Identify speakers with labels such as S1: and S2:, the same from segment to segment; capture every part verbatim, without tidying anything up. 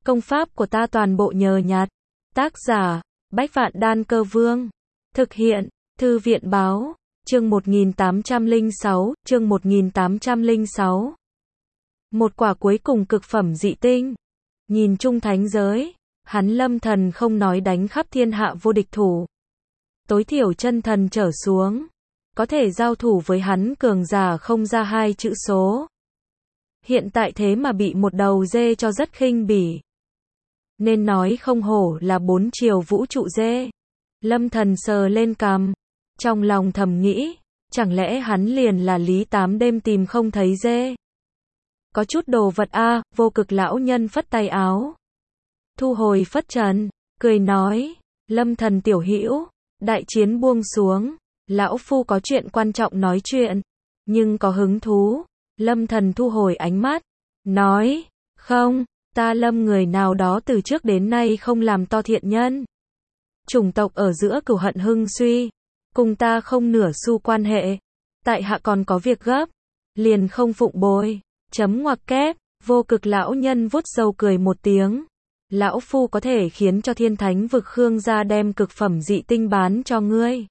S1: Công pháp của ta toàn bộ nhờ nhặt. Tác giả, Bách Vạn Đan Cơ Vương. Thực hiện, Thư viện Báo, chương một nghìn tám trăm lẻ sáu, chương một nghìn tám trăm lẻ sáu. Một quả cuối cùng cực phẩm dị tinh. Nhìn chung thánh giới, hắn Lâm Thần không nói đánh khắp thiên hạ vô địch thủ. Tối thiểu chân thần trở xuống, có thể giao thủ với hắn cường giả không ra hai chữ số. Hiện tại thế mà bị một đầu dê cho rất khinh bỉ. Nên nói không hổ là bốn chiều vũ trụ dê. Lâm Thần sờ lên cằm, trong lòng thầm nghĩ, chẳng lẽ hắn liền là Lý Tám đêm tìm không thấy dê. Có chút đồ vật a, à, Vô Cực lão nhân phất tay áo. Thu hồi phất trần, cười nói, Lâm Thần tiểu hữu, đại chiến buông xuống, lão phu có chuyện quan trọng nói chuyện, nhưng có hứng thú. Lâm Thần thu hồi ánh mắt, nói, không, ta Lâm người nào đó từ trước đến nay không làm to thiện nhân. Chủng tộc ở giữa cửu hận hưng suy, cùng ta không nửa xu quan hệ. Tại hạ còn có việc gấp, liền không phụng bồi. Chấm ngoặc kép, Vô Cực lão nhân vuốt râu cười một tiếng. Lão phu có thể khiến cho thiên thánh vực Khương gia đem cực phẩm dị tinh bán cho ngươi.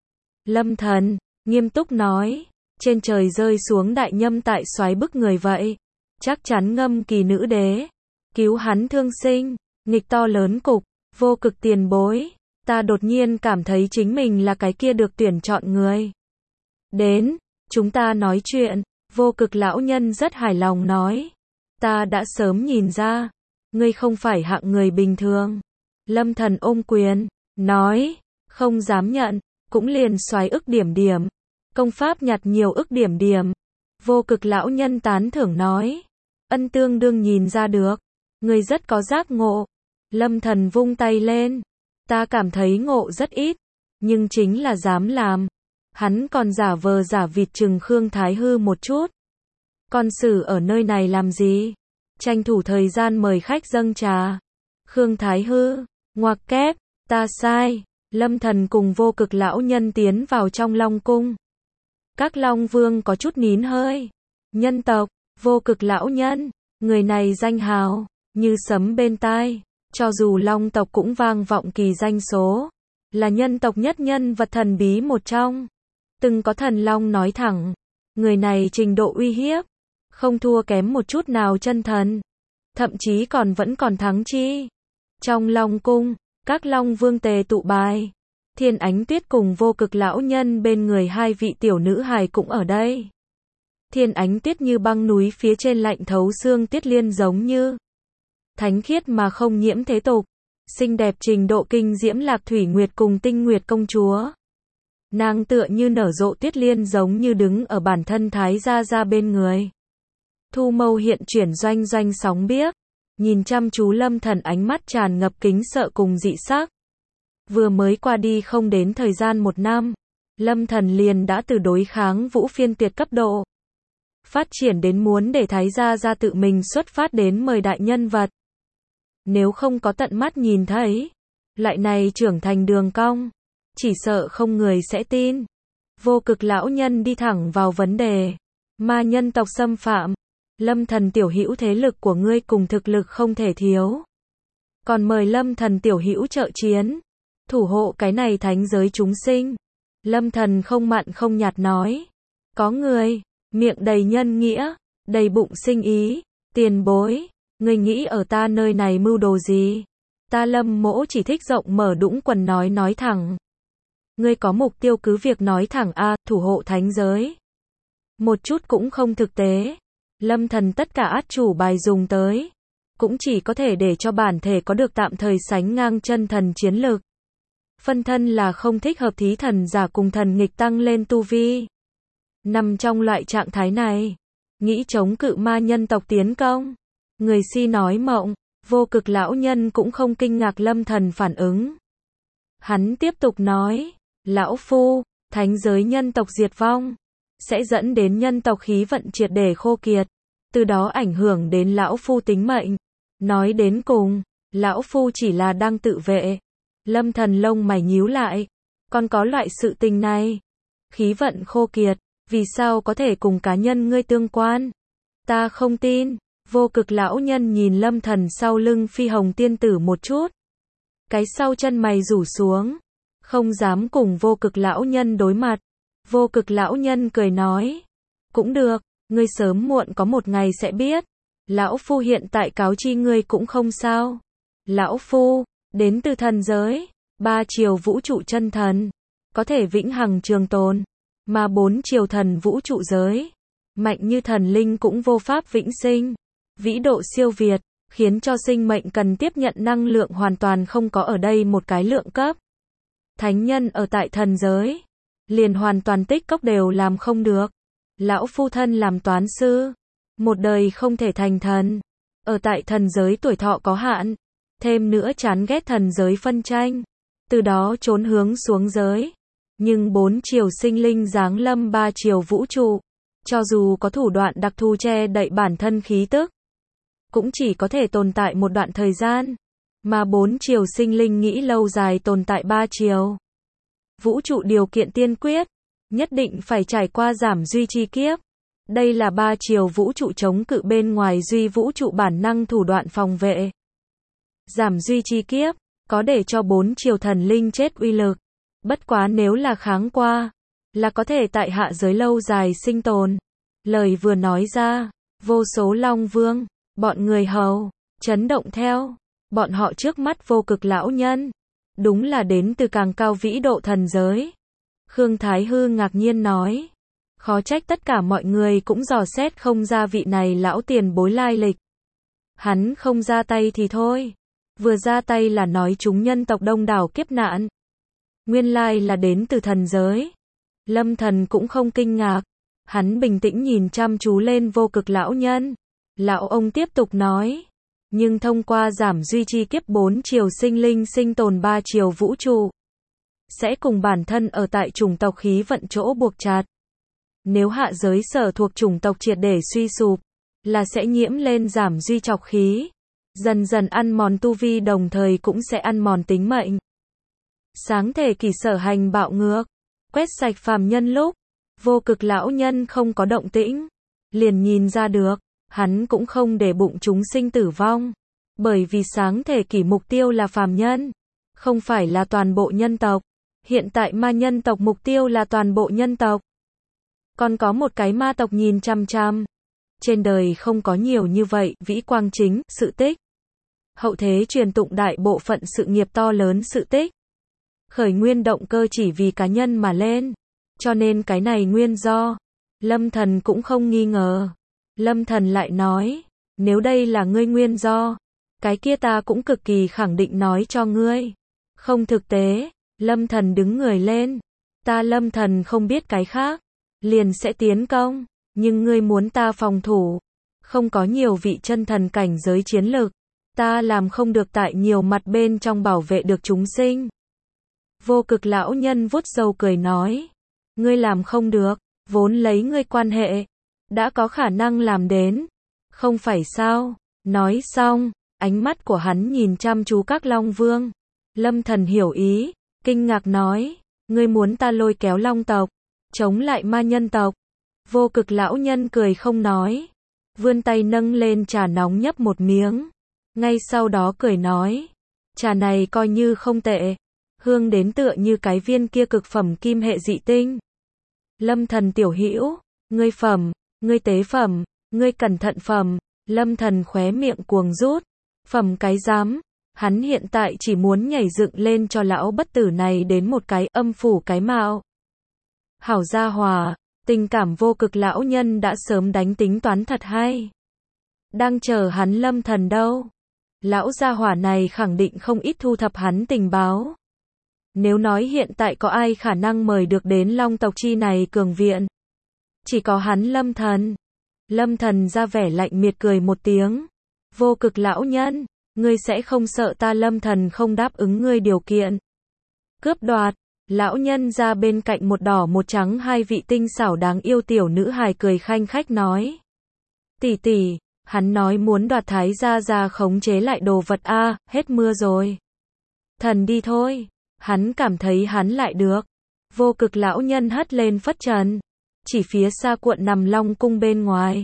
S1: Lâm Thần, nghiêm túc nói, trên trời rơi xuống đại nhâm tại xoáy bức người vậy. Chắc chắn ngâm kỳ nữ đế, cứu hắn thương sinh, nghịch to lớn cục, Vô Cực tiền bối. Ta đột nhiên cảm thấy chính mình là cái kia được tuyển chọn người. Đến, chúng ta nói chuyện. Vô Cực lão nhân rất hài lòng nói, ta đã sớm nhìn ra, ngươi không phải hạng người bình thường. Lâm Thần ôm quyền, nói, không dám nhận, cũng liền xoáy ức điểm điểm. Công pháp nhặt nhiều ức điểm điểm. Vô Cực lão nhân tán thưởng nói, ân tương đương nhìn ra được, ngươi rất có giác ngộ. Lâm Thần vung tay lên, ta cảm thấy ngộ rất ít, nhưng chính là dám làm. Hắn còn giả vờ giả vịt chừng Khương Thái Hư một chút. Con sử ở nơi này làm gì? Tranh thủ thời gian mời khách dâng trà. Khương Thái Hư, ngoặc kép, ta sai. Lâm Thần cùng Vô Cực lão nhân tiến vào trong Long cung. Các Long Vương có chút nín hơi. Nhân tộc, Vô Cực lão nhân, người này danh hào như sấm bên tai, cho dù Long tộc cũng vang vọng kỳ danh số, là nhân tộc nhất nhân vật thần bí một trong. Từng có thần long nói thẳng, người này trình độ uy hiếp không thua kém một chút nào chân thần, thậm chí còn vẫn còn thắng chi. Trong Long cung, các Long Vương tề tụ bài, Thiên Ánh Tuyết cùng Vô Cực lão nhân bên người hai vị tiểu nữ hài cũng ở đây. Thiên Ánh Tuyết như băng núi phía trên lạnh thấu xương, Tuyết Liên giống như thánh khiết mà không nhiễm thế tục, xinh đẹp trình độ kinh diễm Lạc Thủy Nguyệt cùng Tinh Nguyệt công chúa. Nàng tựa như nở rộ tuyết liên giống như đứng ở bản thân Thái gia gia bên người. Thu mâu hiện chuyển doanh doanh sóng biếc, nhìn chăm chú Lâm Thần ánh mắt tràn ngập kính sợ cùng dị sắc. Vừa mới qua đi không đến thời gian một năm, Lâm Thần liền đã từ đối kháng vũ phiên tiệt cấp độ, phát triển đến muốn để Thái gia gia tự mình xuất phát đến mời đại nhân vật. Nếu không có tận mắt nhìn thấy, loại này trưởng thành đường cong, chỉ sợ không người sẽ tin. Vô Cực lão nhân đi thẳng vào vấn đề. Ma nhân tộc xâm phạm, Lâm Thần tiểu hữu thế lực của ngươi cùng thực lực không thể thiếu. Còn mời Lâm Thần tiểu hữu trợ chiến, thủ hộ cái này thánh giới chúng sinh. Lâm Thần không mặn không nhạt nói. Có người, miệng đầy nhân nghĩa, đầy bụng sinh ý. Tiền bối, ngươi nghĩ ở ta nơi này mưu đồ gì? Ta Lâm mỗ chỉ thích rộng mở đũng quần nói nói thẳng. Ngươi có mục tiêu cứ việc nói thẳng a, à, thủ hộ thánh giới. Một chút cũng không thực tế. Lâm Thần tất cả át chủ bài dùng tới, cũng chỉ có thể để cho bản thể có được tạm thời sánh ngang chân thần chiến lực. Phân thân là không thích hợp thí thần giả cùng thần nghịch tăng lên tu vi. Nằm trong loại trạng thái này, nghĩ chống cự ma nhân tộc tiến công. Người si nói mộng, Vô Cực lão nhân cũng không kinh ngạc Lâm Thần phản ứng. Hắn tiếp tục nói, lão phu, thánh giới nhân tộc diệt vong, sẽ dẫn đến nhân tộc khí vận triệt để khô kiệt, từ đó ảnh hưởng đến lão phu tính mệnh. Nói đến cùng, lão phu chỉ là đang tự vệ. Lâm Thần lông mày nhíu lại, còn có loại sự tình này. Khí vận khô kiệt, vì sao có thể cùng cá nhân ngươi tương quan? Ta không tin. Vô Cực lão nhân nhìn Lâm Thần sau lưng Phi Hồng tiên tử một chút. Cái sau chân mày rủ xuống, không dám cùng Vô Cực lão nhân đối mặt. Vô Cực lão nhân cười nói, cũng được, ngươi sớm muộn có một ngày sẽ biết. Lão phu hiện tại cáo chi ngươi cũng không sao. Lão phu, đến từ thần giới, ba chiều vũ trụ chân thần, có thể vĩnh hằng trường tồn, mà bốn chiều thần vũ trụ giới, mạnh như thần linh cũng vô pháp vĩnh sinh, vĩ độ siêu việt, khiến cho sinh mệnh cần tiếp nhận năng lượng hoàn toàn không có ở đây một cái lượng cấp. Thánh nhân ở tại thần giới, liền hoàn toàn tích cốc đều làm không được. Lão phu thân làm toán sư, một đời không thể thành thần, ở tại thần giới tuổi thọ có hạn, thêm nữa chán ghét thần giới phân tranh, từ đó trốn hướng xuống giới. Nhưng bốn chiều sinh linh giáng lâm ba chiều vũ trụ, cho dù có thủ đoạn đặc thù che đậy bản thân khí tức, cũng chỉ có thể tồn tại một đoạn thời gian, mà bốn chiều sinh linh nghĩ lâu dài tồn tại ba chiều vũ trụ điều kiện tiên quyết, nhất định phải trải qua giảm duy chi kiếp. Đây là ba chiều vũ trụ chống cự bên ngoài duy vũ trụ bản năng thủ đoạn phòng vệ. Giảm duy chi kiếp, có để cho bốn chiều thần linh chết uy lực. Bất quá nếu là kháng qua, là có thể tại hạ giới lâu dài sinh tồn. Lời vừa nói ra, vô số Long Vương, bọn người hầu, chấn động theo. Bọn họ trước mắt Vô Cực lão nhân, đúng là đến từ càng cao vĩ độ thần giới. Khương Thái Hư ngạc nhiên nói, khó trách tất cả mọi người cũng dò xét không ra vị này lão tiền bối lai lịch. Hắn không ra tay thì thôi, vừa ra tay là nói chúng nhân tộc đông đảo kiếp nạn. Nguyên lai là đến từ thần giới. Lâm Thần cũng không kinh ngạc, hắn bình tĩnh nhìn chăm chú lên Vô Cực lão nhân. Lão ông tiếp tục nói, nhưng thông qua giảm duy chi kiếp bốn chiều sinh linh sinh tồn ba chiều vũ trụ, sẽ cùng bản thân ở tại chủng tộc khí vận chỗ buộc chặt. Nếu hạ giới sở thuộc chủng tộc triệt để suy sụp, là sẽ nhiễm lên giảm duy trọc khí, dần dần ăn mòn tu vi đồng thời cũng sẽ ăn mòn tính mệnh. Sáng thể kỳ sở hành bạo ngược, quét sạch phàm nhân lúc, Vô Cực lão nhân không có động tĩnh, liền nhìn ra được, hắn cũng không để bụng chúng sinh tử vong, bởi vì sáng thể kỳ mục tiêu là phàm nhân, không phải là toàn bộ nhân tộc. Hiện tại ma nhân tộc mục tiêu là toàn bộ nhân tộc. Còn có một cái ma tộc nhìn chăm chăm. Trên đời không có nhiều như vậy, vĩ quang chính, sự tích. Hậu thế truyền tụng đại bộ phận sự nghiệp to lớn sự tích. Khởi nguyên động cơ chỉ vì cá nhân mà lên. Cho nên cái này nguyên do. Lâm Thần cũng không nghi ngờ. Lâm Thần lại nói, nếu đây là ngươi nguyên do, cái kia ta cũng cực kỳ khẳng định nói cho ngươi. Không thực tế. Lâm Thần đứng người lên. Ta Lâm Thần không biết cái khác, liền sẽ tiến công, nhưng ngươi muốn ta phòng thủ. Không có nhiều vị chân thần cảnh giới chiến lực, ta làm không được tại nhiều mặt bên trong bảo vệ được chúng sinh. Vô Cực lão nhân vuốt râu cười nói, ngươi làm không được, vốn lấy ngươi quan hệ, đã có khả năng làm đến, không phải sao? Nói xong, ánh mắt của hắn nhìn chăm chú các Long Vương. Lâm Thần hiểu ý, kinh ngạc nói, ngươi muốn ta lôi kéo Long tộc, chống lại ma nhân tộc. Vô Cực lão nhân cười không nói, vươn tay nâng lên trà nóng nhấp một miếng, ngay sau đó cười nói, trà này coi như không tệ, hương đến tựa như cái viên kia cực phẩm kim hệ dị tinh. Lâm Thần tiểu hữu, ngươi phẩm, ngươi tế phẩm, ngươi cẩn thận phẩm. Lâm Thần khóe miệng cuồng rút, phẩm cái dám. Hắn hiện tại chỉ muốn nhảy dựng lên cho lão bất tử này đến một cái âm phủ cái mạo. Hảo gia hòa, tình cảm Vô Cực lão nhân đã sớm đánh tính toán thật hay. Đang chờ hắn Lâm Thần đâu. Lão gia hỏa này khẳng định không ít thu thập hắn tình báo. Nếu nói hiện tại có ai khả năng mời được đến Long tộc chi này cường viện, chỉ có hắn Lâm Thần. Lâm Thần ra vẻ lạnh miệt cười một tiếng. Vô Cực lão nhân, ngươi sẽ không sợ ta Lâm Thần không đáp ứng ngươi điều kiện cướp đoạt. Lão nhân ra bên cạnh một đỏ một trắng hai vị tinh xảo đáng yêu tiểu nữ hài cười khanh khách nói, tỷ tỷ, hắn nói muốn đoạt Thái gia gia khống chế lại đồ vật a, hết mưa rồi. Thần đi thôi. Hắn cảm thấy hắn lại được. Vô Cực lão nhân hất lên phất trần, chỉ phía xa cuộn nằm Long cung bên ngoài,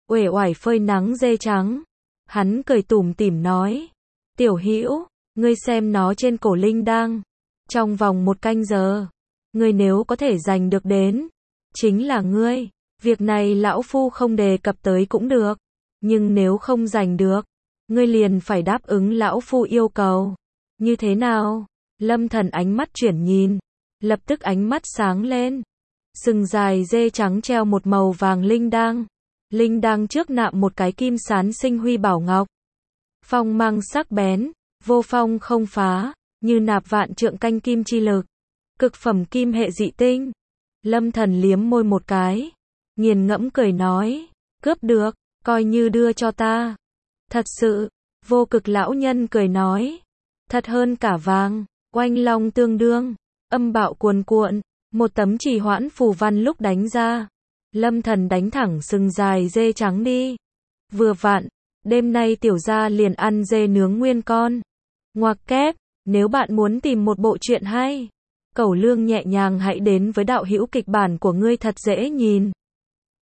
S1: uể oải phơi nắng dê trắng. Hắn cười tủm tỉm nói, tiểu hữu, ngươi xem nó trên cổ linh đang. Trong vòng một canh giờ, ngươi nếu có thể giành được đến, chính là ngươi. Việc này lão phu không đề cập tới cũng được. Nhưng nếu không giành được, ngươi liền phải đáp ứng lão phu yêu cầu. Như thế nào? Lâm Thần ánh mắt chuyển nhìn, lập tức ánh mắt sáng lên. Sừng dài dê trắng treo một màu vàng linh đăng. Linh đăng trước nạm một cái kim sán sinh huy bảo ngọc. Phong mang sắc bén, vô phong không phá, như nạp vạn trượng canh kim chi lực. Cực phẩm kim hệ dị tinh. Lâm Thần liếm môi một cái, nghiền ngẫm cười nói, cướp được, coi như đưa cho ta. Thật sự, Vô Cực lão nhân cười nói, thật hơn cả vàng. Oanh long tương đương, âm bạo cuồn cuộn, một tấm trì hoãn phù văn lúc đánh ra. Lâm Thần đánh thẳng sừng dài dê trắng đi. Vừa vặn, đêm nay tiểu gia liền ăn dê nướng nguyên con. Ngoặc kép, nếu bạn muốn tìm một bộ truyện hay, cẩu lương nhẹ nhàng hãy đến với đạo hữu kịch bản của ngươi thật dễ nhìn.